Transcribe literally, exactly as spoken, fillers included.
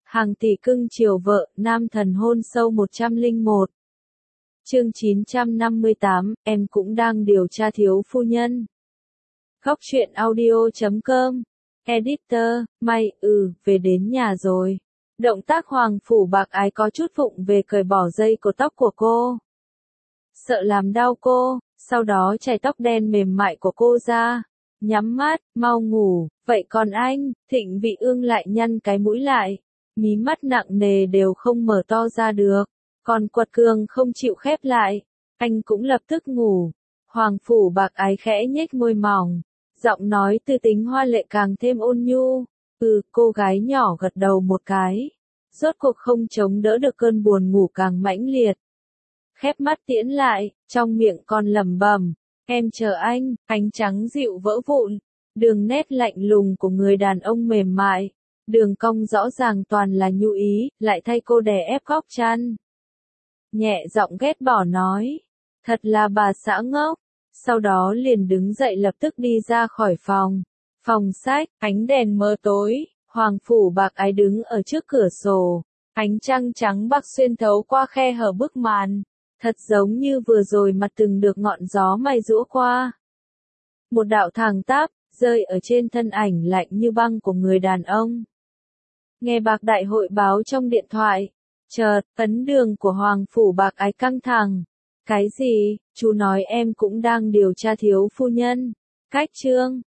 Hàng tỷ cưng chiều vợ, nam thần hôn sâu một trăm lẻ một. Chương chín trăm năm mươi tám, em cũng đang điều tra thiếu phu nhân. Góc truyện audio chấm com. Editor, may, ừ, về đến nhà rồi. Động tác Hoàng Phủ Bạc Ái có chút vụng về cởi bỏ dây cột tóc của cô. Sợ làm đau cô, sau đó chải tóc đen mềm mại của cô ra. Nhắm mắt, mau ngủ, vậy còn anh, Thịnh Vị Ương lại nhăn cái mũi lại. Mí mắt nặng nề đều không mở to ra được, còn Quật Cường không chịu khép lại, anh cũng lập tức ngủ. Hoàng Phủ Bạc Ái khẽ nhếch môi mỏng, giọng nói tư tính hoa lệ càng thêm ôn nhu. Ừ, cô gái nhỏ gật đầu một cái, rốt cuộc không chống đỡ được cơn buồn ngủ càng mãnh liệt. Khép mắt tiễn lại, trong miệng còn lẩm bẩm, em chờ anh, ánh trắng dịu vỡ vụn, đường nét lạnh lùng của người đàn ông mềm mại. Đường cong rõ ràng toàn là nhu ý, lại thay cô đè ép góc chăn. Nhẹ giọng ghét bỏ nói, thật là bà xã ngốc. Sau đó liền đứng dậy lập tức đi ra khỏi phòng. Phòng sách, ánh đèn mờ tối, Hoàng Phủ Bạc Ái đứng ở trước cửa sổ. Ánh trăng trắng bạc xuyên thấu qua khe hở bức màn. Thật giống như vừa rồi mặt từng được ngọn gió may rũa qua. Một đạo thẳng tắp, rơi ở trên thân ảnh lạnh như băng của người đàn ông. Nghe Bạc Đại hội báo trong điện thoại, chợt, ấn đường của Hoàng Phủ Bạc Ái căng thẳng. Cái gì, chú nói em cũng đang điều tra thiếu phu nhân. Cách chương,